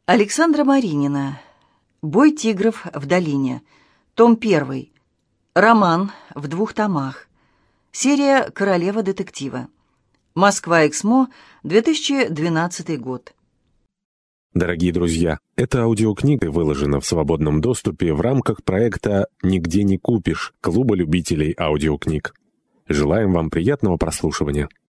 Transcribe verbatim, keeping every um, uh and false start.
Александра Маринина. «Бой тигров в долине». Том первый. Роман в двух томах. Серия «Королева детектива». Москва-Эксмо, две тысячи двенадцатый год. Дорогие друзья, эта аудиокнига выложена в свободном доступе в рамках проекта «Нигде не купишь» Клуба любителей аудиокниг. Желаем вам приятного прослушивания.